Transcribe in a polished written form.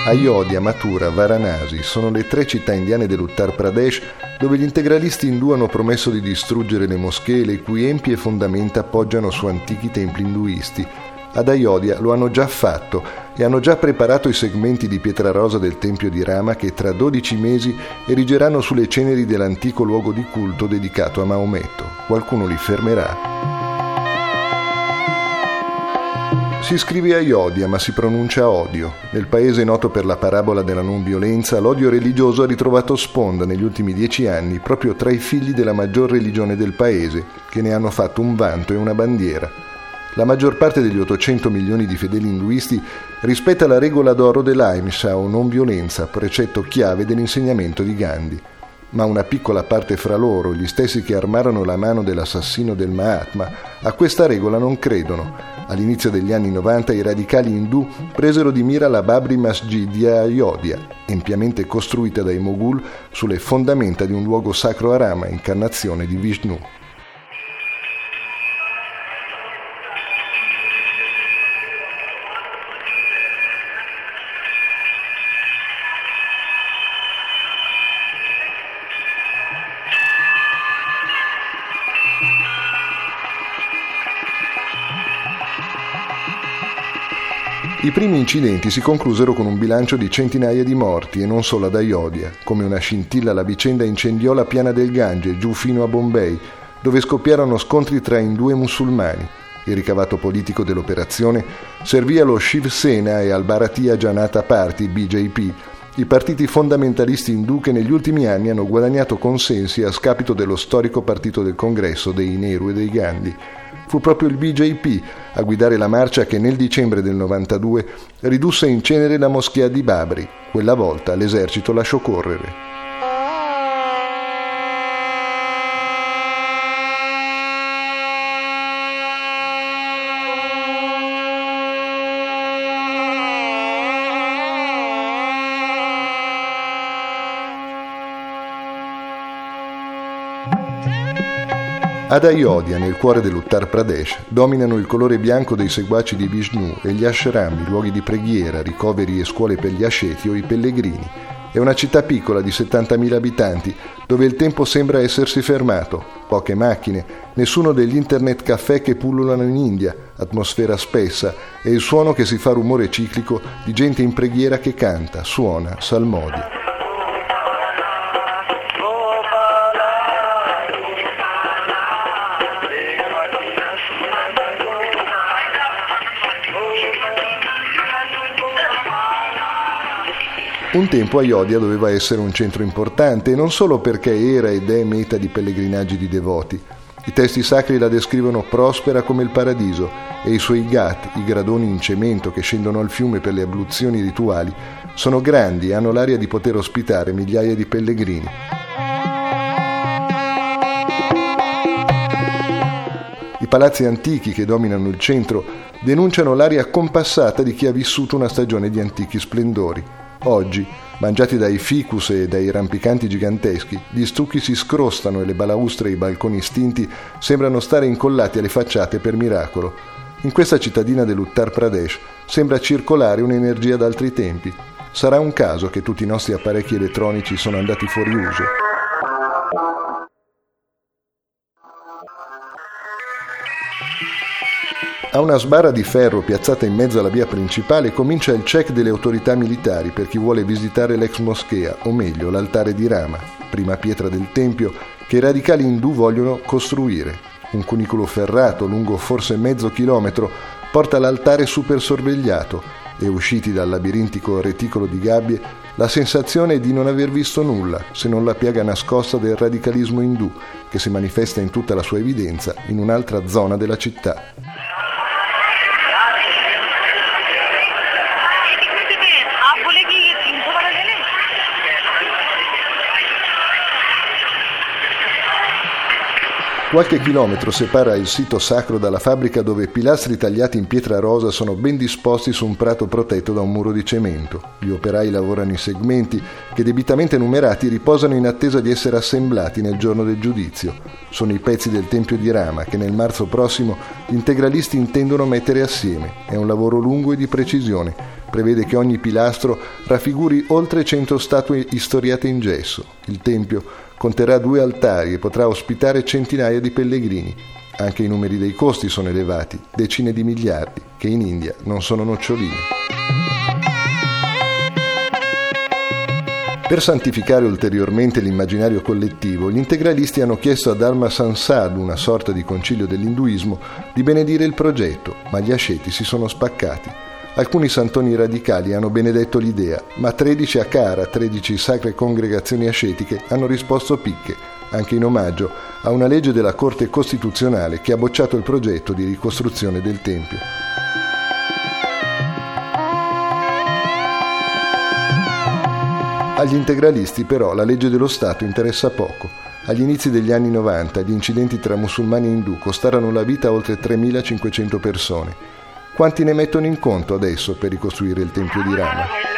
Ayodhya, Mathura, Varanasi sono le 3 città indiane dell'Uttar Pradesh dove gli integralisti indù hanno promesso di distruggere le moschee le cui empie fondamenta poggiano su antichi templi induisti. Ad Ayodhya lo hanno già fatto e hanno già preparato i segmenti di pietra rosa del tempio di Rama che tra 12 mesi erigeranno sulle ceneri dell'antico luogo di culto dedicato a Maometto. Qualcuno li fermerà? Si scrive Ayodhya ma si pronuncia odio. Nel paese noto per la parabola della non violenza, l'odio religioso ha ritrovato sponda negli ultimi 10 anni proprio tra i figli della maggior religione del paese, che ne hanno fatto un vanto e una bandiera. La maggior parte degli 800 milioni di fedeli induisti rispetta la regola d'oro dell'ahimsa o non violenza, precetto chiave dell'insegnamento di Gandhi. Ma una piccola parte fra loro, gli stessi che armarono la mano dell'assassino del Mahatma, a questa regola non credono. All'inizio degli anni 90 i radicali indù presero di mira la Babri Masjid di Ayodhya, ampiamente costruita dai Moghul sulle fondamenta di un luogo sacro a Rama, incarnazione di Vishnu. I primi incidenti si conclusero con un bilancio di centinaia di morti e non solo ad Ayodhya. Come una scintilla la vicenda incendiò la piana del Gange, giù fino a Bombay, dove scoppiarono scontri tra indù e musulmani. Il ricavato politico dell'operazione servì allo Shiv Sena e al Bharatiya Janata Party, BJP, i partiti fondamentalisti indù che negli ultimi anni hanno guadagnato consensi a scapito dello storico partito del Congresso dei Nehru e dei Gandhi. Fu proprio il BJP a guidare la marcia che nel dicembre del 92 ridusse in cenere la moschea di Babri. Quella volta l'esercito lasciò correre. Ad Ayodhya, nel cuore dell'Uttar Pradesh, dominano il colore bianco dei seguaci di Vishnu e gli ashram, i luoghi di preghiera, ricoveri e scuole per gli asceti o i pellegrini. È una città piccola di 70.000 abitanti, dove il tempo sembra essersi fermato. Poche macchine, nessuno degli internet caffè che pullulano in India, atmosfera spessa e il suono che si fa rumore ciclico di gente in preghiera che canta, suona, salmodia. Un tempo Ayodhya doveva essere un centro importante, e non solo perché era ed è meta di pellegrinaggi di devoti. I testi sacri la descrivono prospera come il paradiso e i suoi ghat, i gradoni in cemento che scendono al fiume per le abluzioni rituali, sono grandi e hanno l'aria di poter ospitare migliaia di pellegrini. I palazzi antichi che dominano il centro denunciano l'aria compassata di chi ha vissuto una stagione di antichi splendori. Oggi, mangiati dai ficus e dai rampicanti giganteschi, gli stucchi si scrostano e le balaustre e i balconi stinti sembrano stare incollati alle facciate per miracolo. In questa cittadina dell'Uttar Pradesh sembra circolare un'energia d'altri tempi. Sarà un caso che tutti i nostri apparecchi elettronici sono andati fuori uso? A una sbarra di ferro piazzata in mezzo alla via principale comincia il check delle autorità militari per chi vuole visitare l'ex moschea, o meglio l'altare di Rama, prima pietra del tempio che i radicali indù vogliono costruire. Un cunicolo ferrato lungo forse mezzo chilometro porta l'altare super sorvegliato e, usciti dal labirintico reticolo di gabbie, la sensazione è di non aver visto nulla se non la piaga nascosta del radicalismo indù che si manifesta in tutta la sua evidenza in un'altra zona della città. Qualche chilometro separa il sito sacro dalla fabbrica dove pilastri tagliati in pietra rosa sono ben disposti su un prato protetto da un muro di cemento. Gli operai lavorano in segmenti che, debitamente numerati, riposano in attesa di essere assemblati nel giorno del giudizio. Sono i pezzi del tempio di Rama che nel marzo prossimo gli integralisti intendono mettere assieme. È un lavoro lungo e di precisione, prevede che ogni pilastro raffiguri oltre 100 statue istoriate in gesso. Il tempio conterrà 2 altari e potrà ospitare centinaia di pellegrini. Anche i numeri dei costi sono elevati, decine di miliardi, che in India non sono noccioline. Per santificare ulteriormente l'immaginario collettivo, gli integralisti hanno chiesto a Dharma Sansad, una sorta di concilio dell'induismo, di benedire il progetto, ma gli asceti si sono spaccati. Alcuni santoni radicali hanno benedetto l'idea, ma 13 Akara, 13 sacre congregazioni ascetiche, hanno risposto picche, anche in omaggio a una legge della Corte Costituzionale che ha bocciato il progetto di ricostruzione del Tempio. Agli integralisti però la legge dello Stato interessa poco. Agli inizi degli anni 90 gli incidenti tra musulmani e indù costarono la vita a oltre 3.500 persone. Quanti ne mettono in conto adesso per ricostruire il Tempio di Rama?